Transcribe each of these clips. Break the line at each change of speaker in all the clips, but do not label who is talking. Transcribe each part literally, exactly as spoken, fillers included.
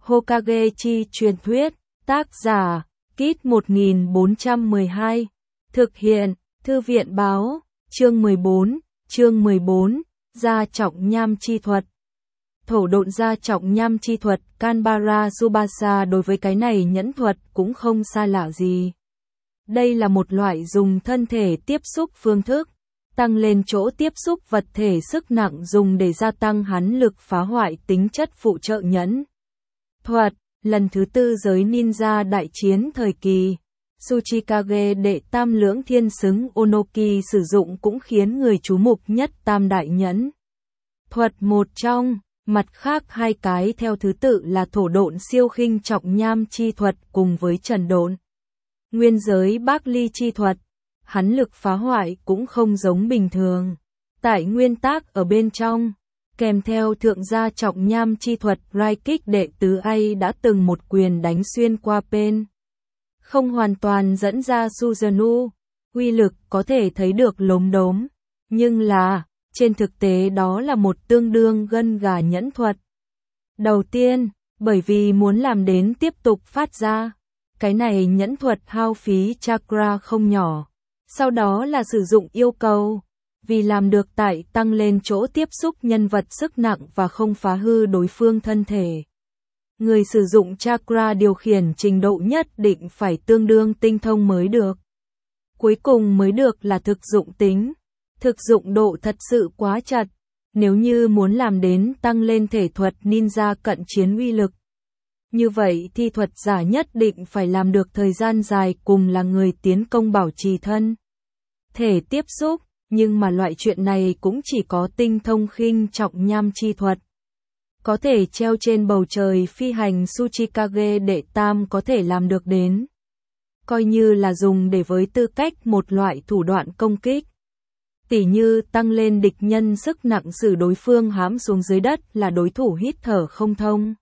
Hokage chi truyền thuyết, tác giả, Kit một nghìn bốn trăm mười hai, thực hiện, Thư viện báo, chương mười bốn, chương mười bốn, gia trọng nham chi thuật. Thổ độn gia trọng nham chi thuật, Kanbara Tsubasa đối với cái này nhẫn thuật cũng không xa lạ gì. Đây là một loại dùng thân thể tiếp xúc phương thức, tăng lên chỗ tiếp xúc vật thể sức nặng dùng để gia tăng hắn lực phá hoại tính chất phụ trợ nhẫn thuật. Lần thứ tư giới ninja đại chiến thời kỳ, Tsuchikage đệ tam lưỡng thiên xứng Onoki sử dụng cũng khiến người chú mục nhất tam đại nhẫn thuật một trong. Mặt khác hai cái theo thứ tự là thổ độn siêu khinh trọng nham chi thuật cùng với trần độn nguyên giới bác ly chi thuật. Hắn lực phá hoại cũng không giống bình thường. Tại nguyên tác ở bên trong, kèm theo thượng gia trọng nham chi thuật, Rai Kích đệ tứ A đã từng một quyền đánh xuyên qua pen. Không hoàn toàn dẫn ra Suzunu, uy lực có thể thấy được lốm đốm, nhưng là, trên thực tế đó là một tương đương gân gà nhẫn thuật. Đầu tiên, bởi vì muốn làm đến tiếp tục phát ra, cái này nhẫn thuật hao phí chakra không nhỏ. Sau đó là sử dụng yêu cầu, vì làm được tại tăng lên chỗ tiếp xúc nhân vật sức nặng và không phá hư đối phương thân thể. Người sử dụng chakra điều khiển trình độ nhất định phải tương đương tinh thông mới được. Cuối cùng mới được là thực dụng tính. Thực dụng độ thật sự quá chặt, nếu như muốn làm đến tăng lên thể thuật ninja cận chiến uy lực. Như vậy thi thuật giả nhất định phải làm được thời gian dài cùng là người tiến công bảo trì thân thể tiếp xúc, nhưng mà loại chuyện này cũng chỉ có tinh thông khinh trọng nham chi thuật. Có thể treo trên bầu trời phi hành Tsuchikage đệ tam có thể làm được đến. Coi như là dùng để với tư cách một loại thủ đoạn công kích. Tỉ như tăng lên địch nhân sức nặng xử đối phương hãm xuống dưới đất là đối thủ hít thở không thông.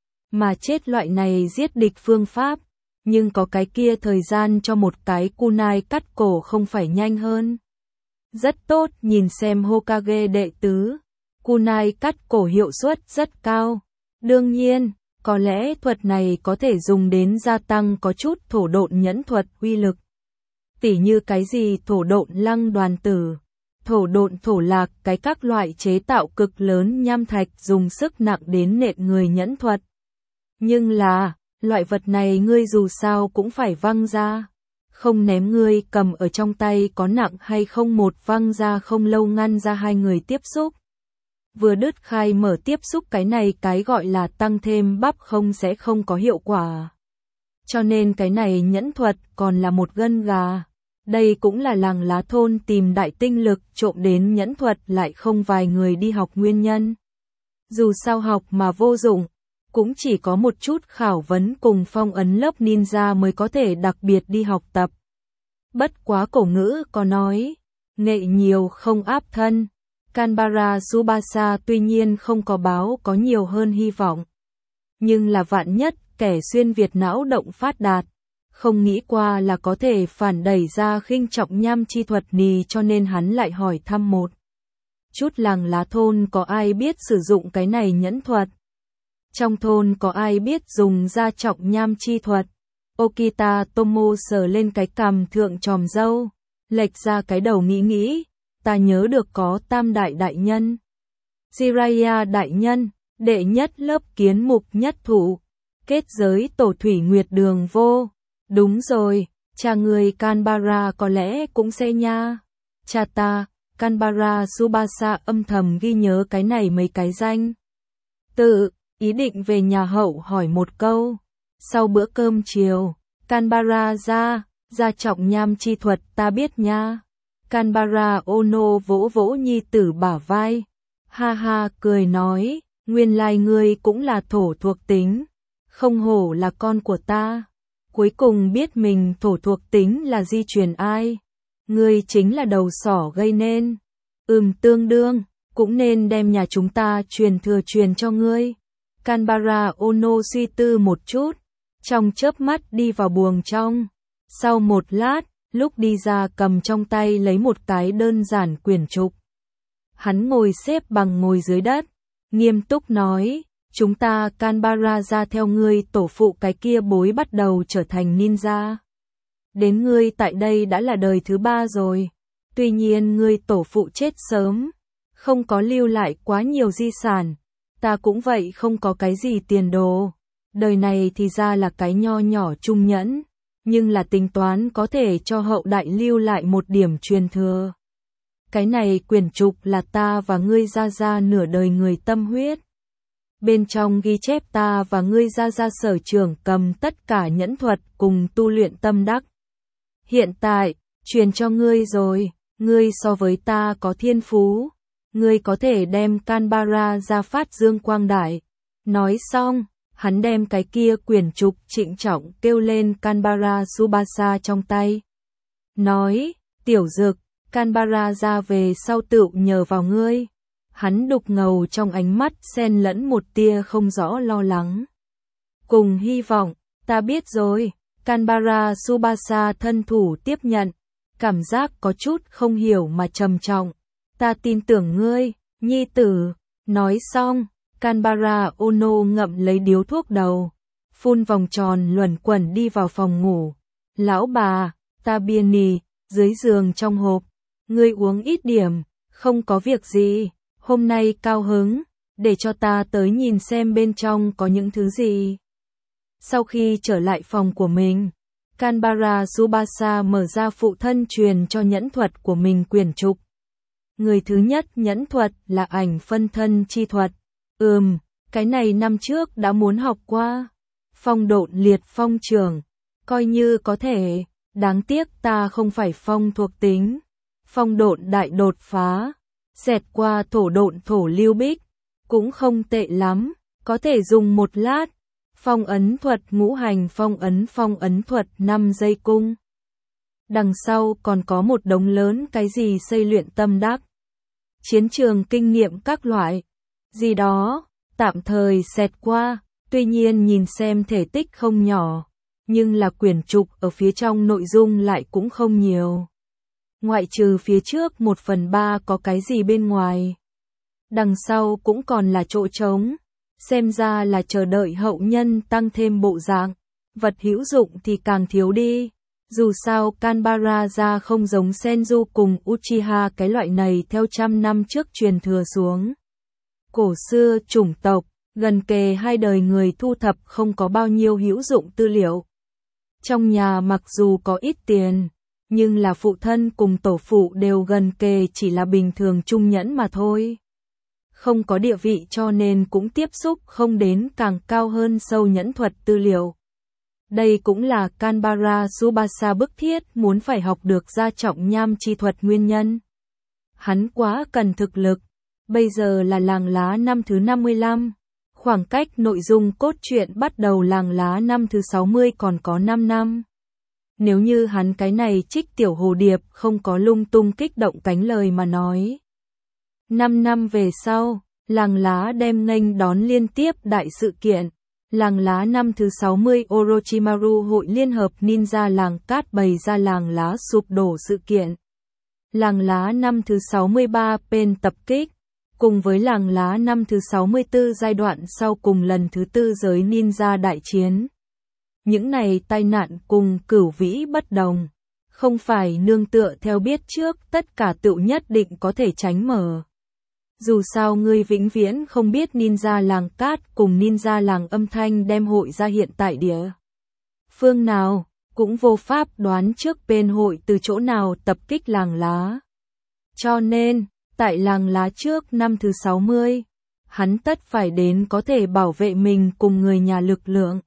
Mà chết loại này giết địch phương pháp, nhưng có cái kia thời gian cho một cái kunai cắt cổ không phải nhanh hơn. Rất tốt, nhìn xem Hokage đệ tứ, kunai cắt cổ hiệu suất rất cao. Đương nhiên, có lẽ thuật này có thể dùng đến gia tăng có chút thổ độn nhẫn thuật uy lực. Tỉ như cái gì thổ độn lăng đoàn tử, thổ độn thổ lạc, cái các loại chế tạo cực lớn nham thạch dùng sức nặng đến nện người nhẫn thuật. Nhưng là, loại vật này ngươi dù sao cũng phải văng ra. Không ném ngươi cầm ở trong tay có nặng hay không một văng ra không lâu ngăn ra hai người tiếp xúc. Vừa đứt khai mở tiếp xúc cái này cái gọi là tăng thêm bắp không sẽ không có hiệu quả. Cho nên cái này nhẫn thuật còn là một gân gà. Đây cũng là làng lá thôn tìm đại tinh lực trộm đến nhẫn thuật lại không vài người đi học nguyên nhân. Dù sao học mà vô dụng, cũng chỉ có một chút khảo vấn cùng phong ấn lớp ninja mới có thể đặc biệt đi học tập. Bất quá cổ ngữ có nói, nghệ nhiều không áp thân. Kanbara Tsubasa tuy nhiên không có báo có nhiều hơn hy vọng. Nhưng là vạn nhất kẻ xuyên Việt não động phát đạt. Không nghĩ qua là có thể phản đẩy ra khinh trọng nham chi thuật nì cho nên hắn lại hỏi thăm một chút làng lá thôn có ai biết sử dụng cái này nhẫn thuật. Trong thôn có ai biết dùng gia trọng nham chi thuật. Okita Tomo sờ lên cái cằm thượng tròm râu, lệch ra cái đầu nghĩ nghĩ, ta nhớ được có tam đại đại nhân. Jiraiya đại nhân, đệ nhất lớp kiến mục nhất thủ, kết giới tổ thủy nguyệt đường vô. Đúng rồi, cha người Kanbara có lẽ cũng sẽ nha. Cha ta, Kanbara Tsubasa âm thầm ghi nhớ cái này mấy cái danh. Tự, ý định về nhà hậu hỏi một câu. Sau bữa cơm chiều, Kanbara ra, gia trọng nham chi thuật ta biết nha. Kanbara Ono vỗ vỗ nhi tử bả vai. Ha ha cười nói, nguyên lai ngươi cũng là thổ thuộc tính. Không hổ là con của ta. Cuối cùng biết mình thổ thuộc tính là di truyền ai. Ngươi chính là đầu sỏ gây nên. Ừm tương đương, cũng nên đem nhà chúng ta truyền thừa truyền cho ngươi. Kanbara Ono suy tư một chút, trong chớp mắt đi vào buồng trong. Sau một lát, lúc đi ra cầm trong tay lấy một cái đơn giản quyển trục. Hắn ngồi xếp bằng ngồi dưới đất, nghiêm túc nói, chúng ta Canberra ra theo ngươi tổ phụ cái kia bối bắt đầu trở thành ninja. Đến ngươi tại đây đã là đời thứ ba rồi. Tuy nhiên ngươi tổ phụ chết sớm, không có lưu lại quá nhiều di sản. Ta cũng vậy không có cái gì tiền đồ. Đời này thì ra là cái nho nhỏ trung nhẫn, nhưng là tính toán có thể cho hậu đại lưu lại một điểm truyền thừa. Cái này quyển trục là ta và ngươi gia gia nửa đời người tâm huyết. Bên trong ghi chép ta và ngươi gia gia sở trường cầm tất cả nhẫn thuật cùng tu luyện tâm đắc. Hiện tại, truyền cho ngươi rồi, ngươi so với ta có thiên phú, ngươi có thể đem Canberra ra phát dương quang đại. Nói xong, hắn đem cái kia quyển trục trịnh trọng kêu lên Canberra Tsubasa trong tay. Nói, tiểu dực, Canberra ra về sau tựu nhờ vào ngươi. Hắn đục ngầu trong ánh mắt xen lẫn một tia không rõ lo lắng. Cùng hy vọng, ta biết rồi. Canberra Tsubasa thân thủ tiếp nhận, cảm giác có chút không hiểu mà trầm trọng. Ta tin tưởng ngươi, nhi tử. Nói xong, Canberra Ono ngậm lấy điếu thuốc đầu, phun vòng tròn luẩn quẩn đi vào phòng ngủ. Lão bà, ta bia nì, dưới giường trong hộp. Ngươi uống ít điểm, không có việc gì. Hôm nay cao hứng, để cho ta tới nhìn xem bên trong có những thứ gì. Sau khi trở lại phòng của mình, Canberra Tsubasa mở ra phụ thân truyền cho nhẫn thuật của mình quyển trục. Người thứ nhất nhẫn thuật là ảnh phân thân chi thuật. Ừm, cái này năm trước đã muốn học qua. Phong độn liệt phong trường, coi như có thể, đáng tiếc ta không phải phong thuộc tính. Phong độn đại đột phá, xẹt qua thổ độn thổ lưu bích, cũng không tệ lắm, có thể dùng một lát. Phong ấn thuật ngũ hành phong ấn phong ấn thuật năm giây cung. Đằng sau còn có một đống lớn cái gì xây luyện tâm đắc. Chiến trường kinh nghiệm các loại. Gì đó, tạm thời xẹt qua, tuy nhiên nhìn xem thể tích không nhỏ, nhưng là quyển trục ở phía trong nội dung lại cũng không nhiều. Ngoại trừ phía trước một phần ba có cái gì bên ngoài. Đằng sau cũng còn là chỗ trống. Xem ra là chờ đợi hậu nhân tăng thêm bộ dạng. Vật hữu dụng thì càng thiếu đi. Dù sao Canberra ra không giống Senju cùng Uchiha cái loại này theo trăm năm trước truyền thừa xuống. Cổ xưa chủng tộc, gần kề hai đời người thu thập không có bao nhiêu hữu dụng tư liệu. Trong nhà mặc dù có ít tiền, nhưng là phụ thân cùng tổ phụ đều gần kề chỉ là bình thường trung nhẫn mà thôi. Không có địa vị cho nên cũng tiếp xúc không đến càng cao hơn sâu nhẫn thuật tư liệu. Đây cũng là Canberra Tsubasa bức thiết muốn phải học được gia trọng nham chi thuật nguyên nhân. Hắn quá cần thực lực. Bây giờ là làng lá năm thứ năm mươi lăm. Khoảng cách nội dung cốt truyện bắt đầu làng lá năm thứ sáu mươi còn có năm năm. Nếu như hắn cái này trích tiểu hồ điệp không có lung tung kích động cánh lời mà nói. năm năm về sau, làng lá đem nghênh đón liên tiếp đại sự kiện. Làng lá năm thứ sáu mươi Orochimaru hội liên hợp ninja làng cát bày ra làng lá sụp đổ sự kiện. Làng lá năm thứ sáu mươi ba Pen tập kích, cùng với làng lá năm thứ sáu mươi tư giai đoạn sau cùng lần thứ tư giới ninja đại chiến. Những này tai nạn cùng cửu vĩ bất đồng, không phải nương tựa theo biết trước tất cả tựu nhất định có thể tránh mở. Dù sao ngươi vĩnh viễn không biết ninja làng cát cùng ninja làng âm thanh đem hội ra hiện tại địa phương nào, cũng vô pháp đoán trước bên hội từ chỗ nào tập kích làng lá. Cho nên, tại làng lá trước năm thứ sáu mươi, hắn tất phải đến có thể bảo vệ mình cùng người nhà lực lượng.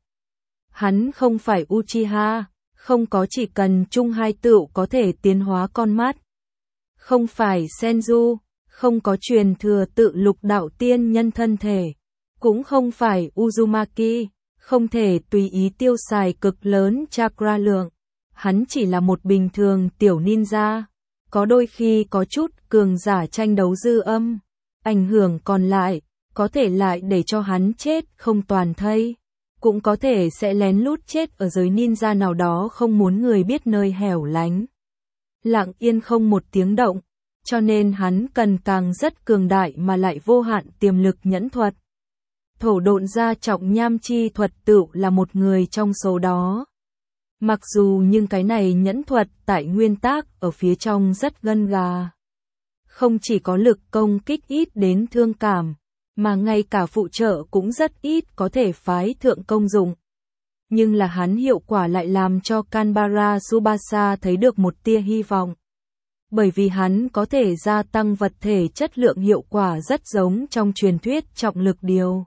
Hắn không phải Uchiha, không có chỉ cần chung hai tựu có thể tiến hóa con mắt. Không phải Senju, không có truyền thừa tự lục đạo tiên nhân thân thể. Cũng không phải Uzumaki, không thể tùy ý tiêu xài cực lớn chakra lượng. Hắn chỉ là một bình thường tiểu ninja, có đôi khi có chút cường giả tranh đấu dư âm. Ảnh hưởng còn lại, có thể lại để cho hắn chết không toàn thây. Cũng có thể sẽ lén lút chết ở giới ninja nào đó không muốn người biết nơi hẻo lánh. Lặng yên không một tiếng động, cho nên hắn cần càng rất cường đại mà lại vô hạn tiềm lực nhẫn thuật. Thổ độn gia trọng nham chi thuật tựu là một người trong số đó. Mặc dù nhưng cái này nhẫn thuật tại nguyên tác ở phía trong rất gân gà. Không chỉ có lực công kích ít đến thương cảm, mà ngay cả phụ trợ cũng rất ít có thể phái thượng công dụng. Nhưng là hắn hiệu quả lại làm cho Canberra Tsubasa thấy được một tia hy vọng. Bởi vì hắn có thể gia tăng vật thể chất lượng hiệu quả rất giống trong truyền thuyết trọng lực điều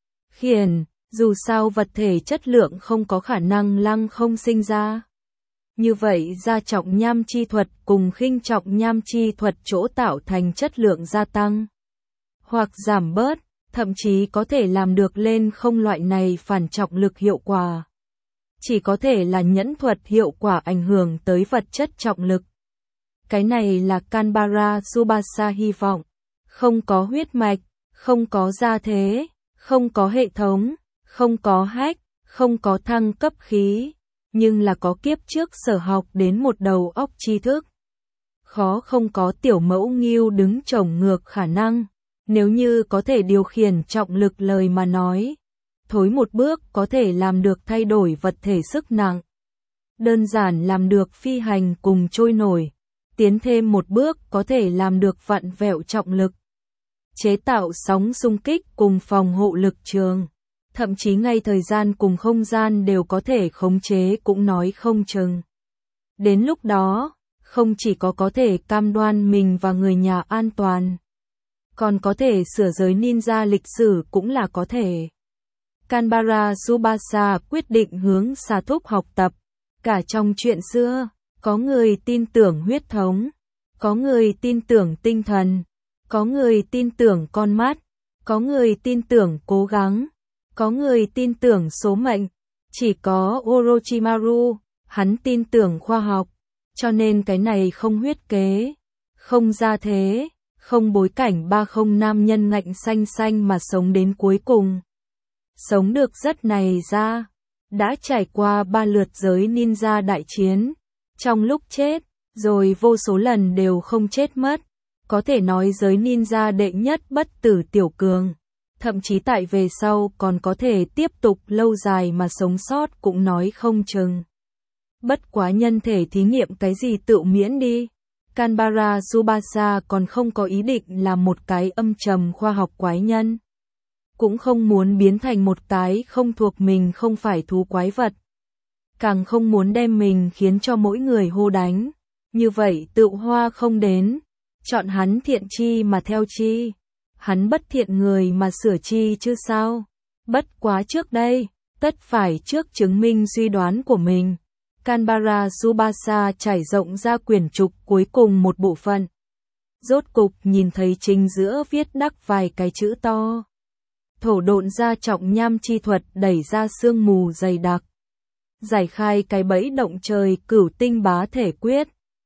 khiển, dù sao vật thể chất lượng không có khả năng lăng không sinh ra. Như vậy gia trọng nham chi thuật cùng khinh trọng nham chi thuật chỗ tạo thành chất lượng gia tăng hoặc giảm bớt, thậm chí có thể làm được lên không loại này phản trọng lực hiệu quả. Chỉ có thể là nhẫn thuật hiệu quả ảnh hưởng tới vật chất trọng lực. Cái này là Canberra Tsubasa hy vọng. Không có huyết mạch, không có gia thế, không có hệ thống, không có hack, không có thăng cấp khí, nhưng là có kiếp trước sở học đến một đầu óc tri thức. Khó không có tiểu mẫu nghiêu đứng chổng ngược khả năng, nếu như có thể điều khiển trọng lực lời mà nói. Thối một bước có thể làm được thay đổi vật thể sức nặng. Đơn giản làm được phi hành cùng trôi nổi. Tiến thêm một bước có thể làm được vặn vẹo trọng lực. Chế tạo sóng xung kích cùng phòng hộ lực trường. Thậm chí ngay thời gian cùng không gian đều có thể khống chế cũng nói không chừng. Đến lúc đó, không chỉ có có thể cam đoan mình và người nhà an toàn, còn có thể sửa giới ninja lịch sử cũng là có thể. Canberra Tsubasa quyết định hướng Sa Thúc học tập. Cả trong chuyện xưa, có người tin tưởng huyết thống, có người tin tưởng tinh thần, có người tin tưởng con mắt, có người tin tưởng cố gắng, có người tin tưởng số mệnh. Chỉ có Orochimaru, hắn tin tưởng khoa học, cho nên cái này không huyết kế, không gia thế, không bối cảnh ba không nam nhân ngạnh xanh xanh mà sống đến cuối cùng. Sống được rất này ra, đã trải qua ba lượt giới ninja đại chiến, trong lúc chết, rồi vô số lần đều không chết mất, có thể nói giới ninja đệ nhất bất tử tiểu cường, thậm chí tại về sau còn có thể tiếp tục lâu dài mà sống sót cũng nói không chừng. Bất quá nhân thể thí nghiệm cái gì tự miễn đi, Canberra Tsubasa còn không có ý định làm một cái âm trầm khoa học quái nhân. Cũng không muốn biến thành một cái không thuộc mình không phải thú quái vật. Càng không muốn đem mình khiến cho mỗi người hô đánh. Như vậy tự hoa không đến. Chọn hắn thiện chi mà theo chi. Hắn bất thiện người mà sửa chi chứ sao. Bất quá trước đây, tất phải trước chứng minh suy đoán của mình. Canberra Tsubasa trải rộng ra quyển trục cuối cùng một bộ phận. Rốt cục nhìn thấy chính giữa viết đắc vài cái chữ to. Thổ độn gia trọng nham chi thuật đẩy ra sương mù dày đặc. Giải khai cái bẫy động trời cửu tinh bá thể quyết.